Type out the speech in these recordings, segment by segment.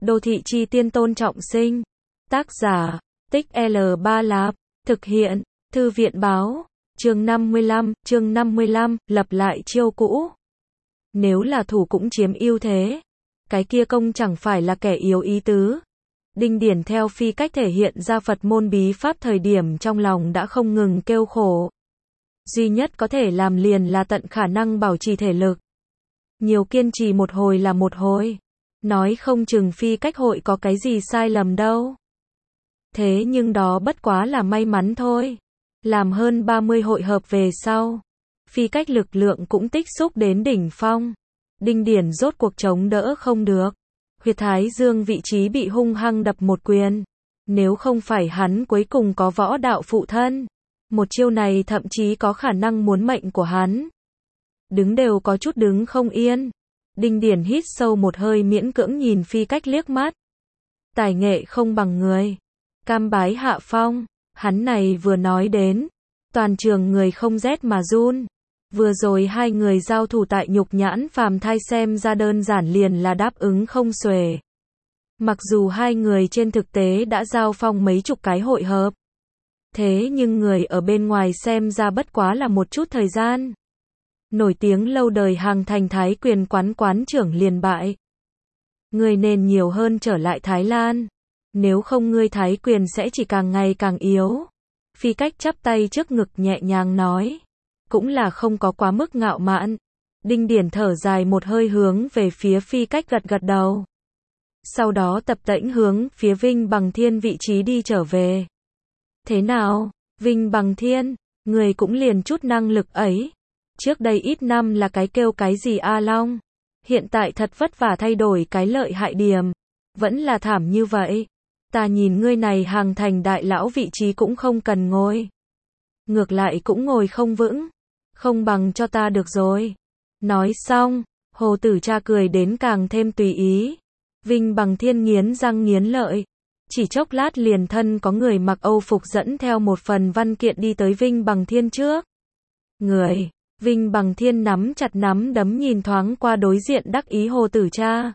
Đô thị chi tiên Tôn Trọng Sinh. Tác giả, Tích L3 Lạp. Thực hiện, Thư viện báo. Chương 55, lập lại chiêu cũ. Nếu là thủ cũng chiếm ưu thế. Cái kia công chẳng phải là kẻ yếu ý tứ. Đinh Điển theo Phi Cách thể hiện ra Phật môn bí pháp thời điểm trong lòng đã không ngừng kêu khổ. Duy nhất có thể làm liền là tận khả năng bảo trì thể lực. Nhiều kiên trì một hồi là một hồi. Nói không chừng Phi Cách hội có cái gì sai lầm đâu. Thế nhưng đó bất quá là may mắn thôi. Làm hơn 30 hội hợp về sau, Phi Cách lực lượng cũng tích xúc đến đỉnh phong. Đinh Điển rốt cuộc chống đỡ không được. Huyệt thái dương vị trí bị hung hăng đập một quyền. Nếu không phải hắn cuối cùng có võ đạo phụ thân, một chiêu này thậm chí có khả năng muốn mệnh của hắn. Đứng đều có chút đứng không yên. Đinh Điển hít sâu một hơi miễn cưỡng nhìn Phi Cách liếc mắt. Tài nghệ không bằng người. Cam bái hạ phong. Hắn này vừa nói đến, toàn trường người không rét mà run. Vừa rồi hai người giao thủ tại nhục nhãn phàm thai xem ra đơn giản liền là đáp ứng không xuể. Mặc dù hai người trên thực tế đã giao phong mấy chục cái hội hợp. Thế nhưng người ở bên ngoài xem ra bất quá là một chút thời gian. Nổi tiếng lâu đời hàng thành Thái Quyền quán trưởng liền bại. Người nên nhiều hơn trở lại Thái Lan. Nếu không ngươi Thái Quyền sẽ chỉ càng ngày càng yếu. Phi Cách chắp tay trước ngực nhẹ nhàng nói. Cũng là không có quá mức ngạo mạn. Đinh Điển thở dài một hơi hướng về phía Phi Cách gật gật đầu. Sau đó tập tễnh hướng phía Vinh Bằng Thiên vị trí đi trở về. Thế nào, Vinh Bằng Thiên, người cũng liền chút năng lực ấy. Trước đây ít năm là cái kêu cái gì A Long. Hiện tại thật vất vả thay đổi cái lợi hại điểm. Vẫn là thảm như vậy. Ta nhìn ngươi này hàng thành đại lão vị trí cũng không cần ngồi. Ngược lại cũng ngồi không vững. Không bằng cho ta được rồi. Nói xong, Hồ Tử Cha cười đến càng thêm tùy ý. Vinh Bằng Thiên nghiến răng nghiến lợi. Chỉ chốc lát liền thân có người mặc Âu phục dẫn theo một phần văn kiện đi tới Vinh Bằng Thiên trước. Người, Vinh Bằng Thiên nắm chặt nắm đấm nhìn thoáng qua đối diện đắc ý Hồ Tử Cha.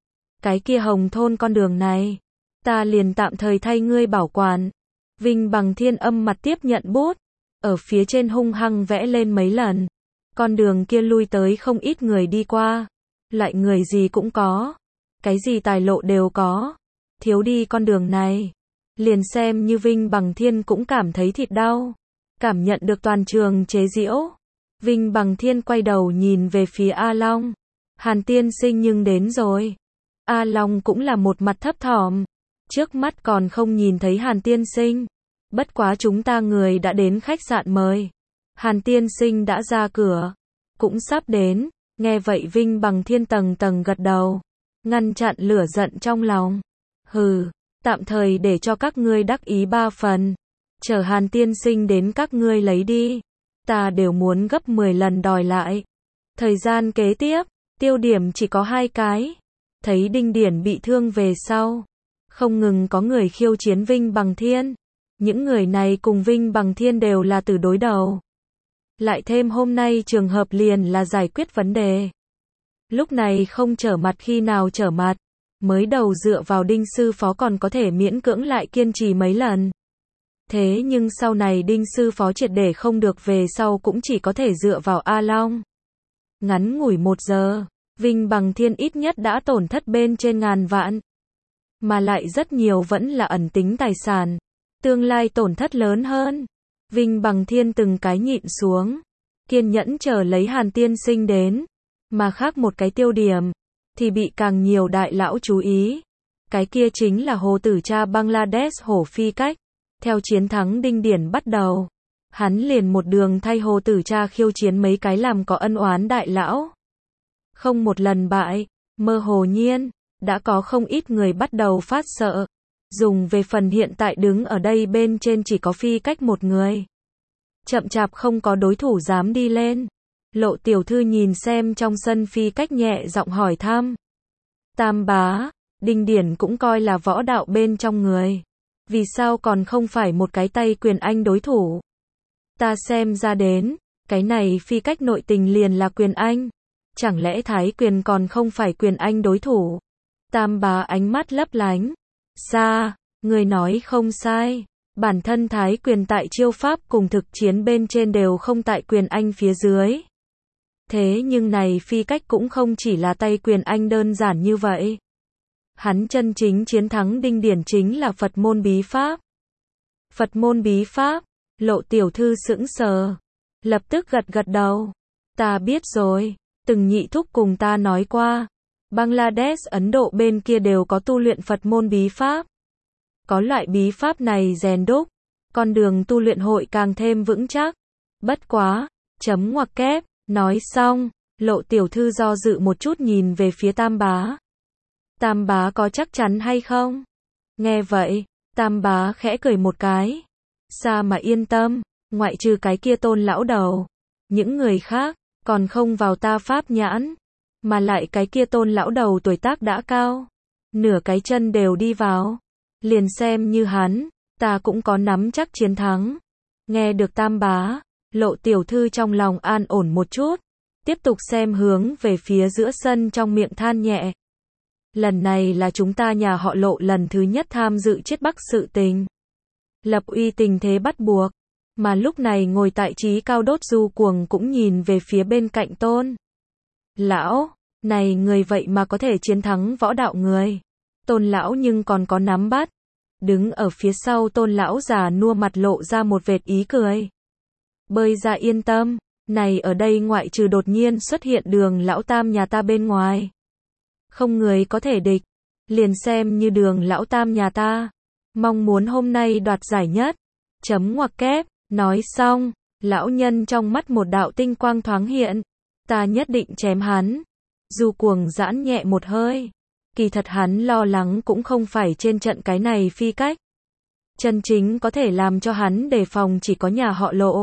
Cái kia Hồng Thôn con đường này, ta liền tạm thời thay ngươi bảo quản. Vinh Bằng Thiên âm mặt tiếp nhận bút, ở phía trên hung hăng vẽ lên mấy lần. Con đường kia lui tới không ít người đi qua, lại người gì cũng có, cái gì tài lộ đều có. Thiếu đi con đường này, liền xem như Vinh Bằng Thiên cũng cảm thấy thịt đau. Cảm nhận được toàn trường chế giễu, Vinh Bằng Thiên quay đầu nhìn về phía A Long. Hàn tiên sinh nhưng đến rồi. A Long cũng là một mặt thấp thỏm. Trước mắt còn không nhìn thấy Hàn tiên sinh. Bất quá chúng ta người đã đến khách sạn mời. Hàn tiên sinh đã ra cửa. Cũng sắp đến. Nghe vậy Vinh Bằng Thiên tầng tầng gật đầu. Ngăn chặn lửa giận trong lòng. Hừ, tạm thời để cho các ngươi đắc ý 3 phần. Chờ Hàn tiên sinh đến các ngươi lấy đi. Ta đều muốn gấp 10 lần đòi lại. Thời gian kế tiếp, tiêu điểm chỉ có 2 cái. Thấy Đinh Điển bị thương về sau. Không ngừng có người khiêu chiến Vinh Bằng Thiên. Những người này cùng Vinh Bằng Thiên đều là từ đối đầu. Lại thêm hôm nay trường hợp liền là giải quyết vấn đề. Lúc này không trở mặt khi nào trở mặt. Mới đầu dựa vào Đinh sư phó còn có thể miễn cưỡng lại kiên trì mấy lần. Thế nhưng sau này Đinh sư phó triệt để không được về sau cũng chỉ có thể dựa vào A Long. Ngắn ngủi 1 giờ, Vinh Bằng Thiên ít nhất đã tổn thất bên trên ngàn vạn. Mà lại rất nhiều vẫn là ẩn tính tài sản. Tương lai tổn thất lớn hơn. Vinh Bằng Thiên từng cái nhịn xuống. Kiên nhẫn chờ lấy Hàn tiên sinh đến. Mà khác một cái tiêu điểm thì bị càng nhiều đại lão chú ý. Cái kia chính là Hồ Tử Cha Bangladesh Hổ Phi Cách. Theo chiến thắng Đinh Điển bắt đầu, hắn liền một đường thay Hồ Tử Cha khiêu chiến mấy cái làm có ân oán đại lão. Không một lần bại, mơ hồ nhiên, đã có không ít người bắt đầu phát sợ. Dùng về phần hiện tại đứng ở đây bên trên chỉ có Phi Cách một người. Chậm chạp không có đối thủ dám đi lên. Lộ tiểu thư nhìn xem trong sân Phi Cách nhẹ giọng hỏi thăm. Tam bá, Đinh Điển cũng coi là võ đạo bên trong người. Vì sao còn không phải một cái tay quyền anh đối thủ? Ta xem ra đến, cái này Phi Cách nội tình liền là quyền anh. Chẳng lẽ Thái Quyền còn không phải quyền anh đối thủ? Tam bá ánh mắt lấp lánh. Sa, người nói không sai. Bản thân thái quyền tại chiêu pháp cùng thực chiến bên trên đều không tại quyền anh phía dưới. Thế nhưng này phi cách cũng không chỉ là tay quyền anh đơn giản như vậy. Hắn chân chính chiến thắng Đinh Điển chính là Phật môn bí pháp. Phật môn bí pháp, Lộ tiểu thư sững sờ. Lập tức gật gật đầu. Ta biết rồi, từng nhị thúc cùng ta nói qua. Bangladesh, Ấn Độ bên kia đều có tu luyện Phật môn bí pháp. Có loại bí pháp này rèn đúc, con đường tu luyện hội càng thêm vững chắc. Bất quá, chấm ngoặc kép, nói xong, Lộ tiểu thư do dự một chút nhìn về phía Tam bá. Tam bá có chắc chắn hay không? Nghe vậy, Tam bá khẽ cười một cái. Sa mà yên tâm, ngoại trừ cái kia Tôn lão đầu, những người khác còn không vào ta pháp nhãn, mà lại cái kia Tôn lão đầu tuổi tác đã cao, nửa cái chân đều đi vào, liền xem như hắn, ta cũng có nắm chắc chiến thắng. Nghe được Tam bá, Lộ tiểu thư trong lòng an ổn một chút, tiếp tục xem hướng về phía giữa sân, trong miệng than nhẹ. Lần này là chúng ta nhà họ Lộ lần thứ nhất tham dự Chiết Bắc sự tình. Lập uy tình thế bắt buộc. Mà lúc này ngồi tại trí cao Đốt Du Cuồng cũng nhìn về phía bên cạnh Tôn lão, này người vậy mà có thể chiến thắng võ đạo người. Tôn lão nhưng còn có nắm bắt. Đứng ở phía sau Tôn lão già nua mặt lộ ra một vệt ý cười. Bơi ra yên tâm, này ở đây ngoại trừ đột nhiên xuất hiện Đường lão tam nhà ta bên ngoài, không người có thể địch. Liền xem như Đường lão tam nhà ta mong muốn hôm nay đoạt giải nhất. Chấm ngoặc kép, nói xong, lão nhân trong mắt một đạo tinh quang thoáng hiện. Ta nhất định chém hắn. Du Cuồng giãn nhẹ một hơi. Kỳ thật hắn lo lắng cũng không phải trên trận cái này phi cách. Chân chính có thể làm cho hắn đề phòng chỉ có nhà họ Lộ.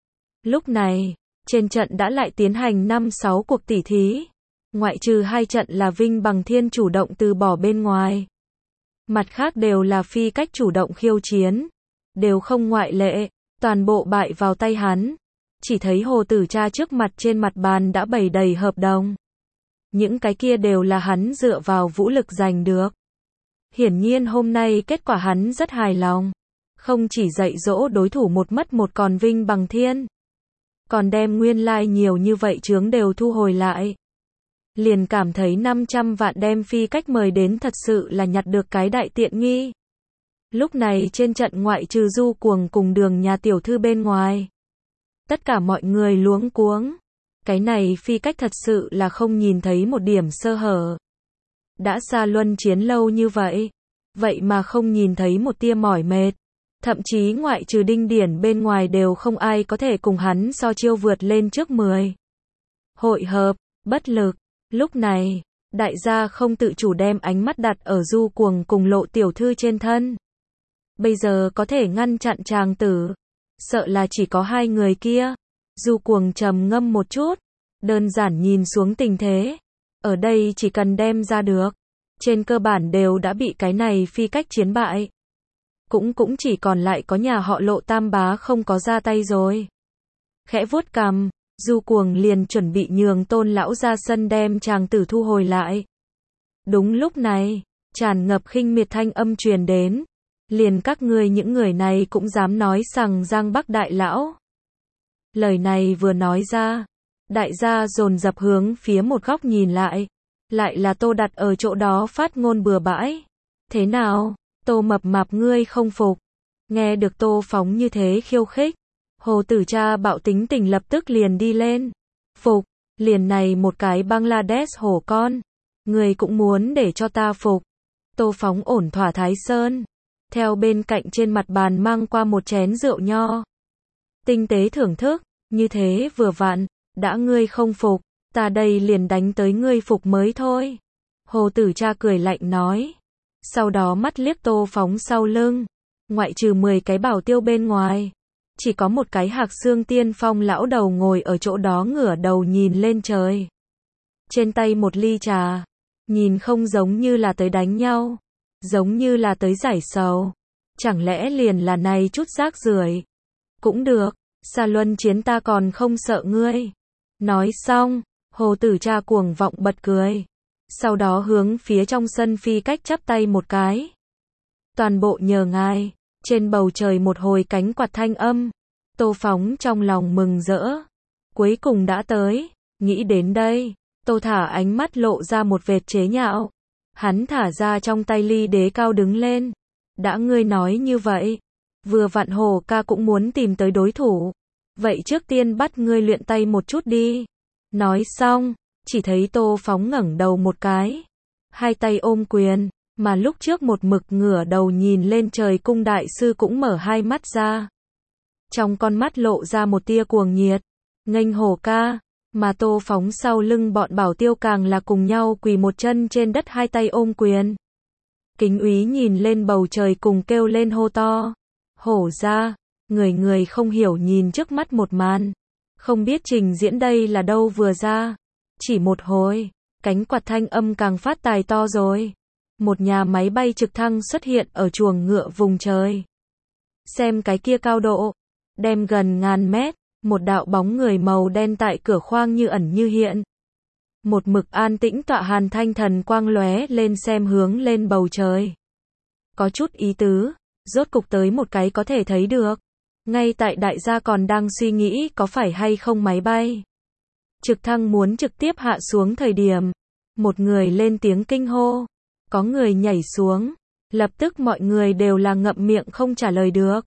Lúc này, trên trận đã lại tiến hành 5-6 cuộc tỉ thí. Ngoại trừ 2 trận là Vinh Bằng Thiên chủ động từ bỏ bên ngoài. Mặt khác đều là phi cách chủ động khiêu chiến. Đều không ngoại lệ, toàn bộ bại vào tay hắn. Chỉ thấy Hồ Tử Cha trước mặt trên mặt bàn đã bày đầy hợp đồng. Những cái kia đều là hắn dựa vào vũ lực giành được. Hiển nhiên hôm nay kết quả hắn rất hài lòng. Không chỉ dạy dỗ đối thủ một mất một còn Vinh Bằng Thiên, còn đem nguyên lai nhiều như vậy chướng đều thu hồi lại. Liền cảm thấy 500 vạn đem phi cách mời đến thật sự là nhặt được cái đại tiện nghi. Lúc này trên trận ngoại trừ Du Cuồng cùng Đường nhà tiểu thư bên ngoài, tất cả mọi người luống cuống. Cái này phi cách thật sự là không nhìn thấy một điểm sơ hở. Đã xa luân chiến lâu như vậy, vậy mà không nhìn thấy một tia mỏi mệt. Thậm chí ngoại trừ Đinh Điển bên ngoài đều không ai có thể cùng hắn so chiêu vượt lên trước 10. Hội hợp, bất lực. Lúc này, đại gia không tự chủ đem ánh mắt đặt ở Du Cuồng cùng Lộ tiểu thư trên thân. Bây giờ có thể ngăn chặn chàng tử, sợ là chỉ có 2 người kia. Du Cuồng trầm ngâm một chút, đơn giản nhìn xuống tình thế. Ở đây chỉ cần đem ra được, trên cơ bản đều đã bị cái này phi cách chiến bại. Cũng chỉ còn lại có nhà họ Lộ Tam bá không có ra tay rồi. Khẽ vuốt cằm, Du Cuồng liền chuẩn bị nhường Tôn lão ra sân đem chàng tử thu hồi lại. Đúng lúc này, tràn ngập khinh miệt thanh âm truyền đến. Liền các ngươi những người này cũng dám nói rằng Giang Bắc đại lão. Lời này vừa nói ra, đại gia dồn dập hướng phía một góc nhìn lại. Lại là Tô Đặt ở chỗ đó phát ngôn bừa bãi. Thế nào, Tô mập mạp ngươi không phục? Nghe được Tô Phóng như thế khiêu khích, Hồ Tử Cha bạo tính tình lập tức liền đi lên. Phục, liền này một cái Bangladesh hổ con, người cũng muốn để cho ta phục. Tô Phóng ổn thỏa Thái Sơn, theo bên cạnh trên mặt bàn mang qua một chén rượu nho. Tinh tế thưởng thức, như thế vừa vặn, đã ngươi không phục, ta đây liền đánh tới ngươi phục mới thôi. Hồ Tử Cha cười lạnh nói. Sau đó mắt liếc Tô Phóng sau lưng. Ngoại trừ 10 cái bảo tiêu bên ngoài, chỉ có một cái Hạc Xương Tiên Phong lão đầu ngồi ở chỗ đó ngửa đầu nhìn lên trời. Trên tay một ly trà, nhìn không giống như là tới đánh nhau, giống như là tới giải sầu. Chẳng lẽ liền là này chút rác rưởi? Cũng được, xa luân chiến ta còn không sợ ngươi. Nói xong, Hồ Tử Cha cuồng vọng bật cười. sau đó hướng phía trong sân phi cách chắp tay một cái. Toàn bộ nhờ ngài. Trên bầu trời một hồi cánh quạt thanh âm. Tô Phóng trong lòng mừng rỡ. Cuối cùng đã tới. Nghĩ đến đây, Tô thả ánh mắt lộ ra một vệt chế nhạo. Hắn thả ra trong tay ly đế cao đứng lên. Đã ngươi nói như vậy, vừa vặn Hồ ca cũng muốn tìm tới đối thủ. Vậy trước tiên bắt ngươi luyện tay một chút đi. Nói xong, chỉ thấy Tô Phóng ngẩng đầu một cái. Hai tay ôm quyền, mà lúc trước một mực ngửa đầu nhìn lên trời cung đại sư cũng mở hai mắt ra. Trong con mắt lộ ra một tia cuồng nhiệt. Nghênh Hồ ca. Mà Tô Phóng sau lưng bọn bảo tiêu càng là cùng nhau quỳ một chân trên đất hai tay ôm quyền. Kính úy nhìn lên bầu trời cùng kêu lên hô to. Hổ ra, người không hiểu nhìn trước mắt một màn. Không biết trình diễn đây là đâu vừa ra. Chỉ một hồi, cánh quạt thanh âm càng phát tài to rồi. Một nhà máy bay trực thăng xuất hiện ở chuồng ngựa vùng trời. Xem cái kia cao độ, đem gần ngàn mét. Một đạo bóng người màu đen tại cửa khoang như ẩn như hiện. Một mực an tĩnh tọa Hàn Thanh thần quang lóe lên xem hướng lên bầu trời. Có chút ý tứ, rốt cục tới một cái có thể thấy được. Ngay tại đại gia còn đang suy nghĩ có phải hay không máy bay. Trực thăng muốn trực tiếp hạ xuống thời điểm. Một người lên tiếng kinh hô. Có người nhảy xuống. Lập tức mọi người đều là ngậm miệng không trả lời được.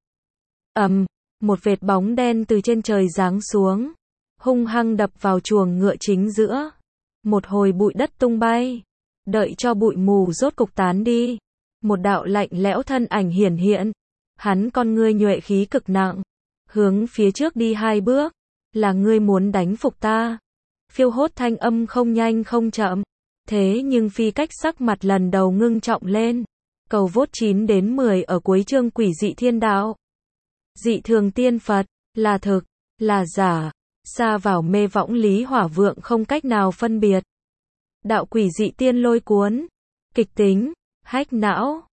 Một vệt bóng đen từ trên trời giáng xuống, hung hăng đập vào chuồng ngựa chính giữa. Một hồi bụi đất tung bay, đợi cho bụi mù rốt cục tán đi. Một đạo lạnh lẽo thân ảnh hiển hiện, hắn con ngươi nhuệ khí cực nặng, hướng phía trước đi hai bước, là ngươi muốn đánh phục ta. Phiêu hốt thanh âm không nhanh không chậm, thế nhưng phi cách sắc mặt lần đầu ngưng trọng lên. Cầu vốt 9 đến 10 ở cuối chương Quỷ dị thiên đạo. Dị thường tiên Phật, là thực, là giả, xa vào mê võng lý hỏa vượng không cách nào phân biệt. Đạo quỷ dị tiên lôi cuốn, kịch tính, hách não,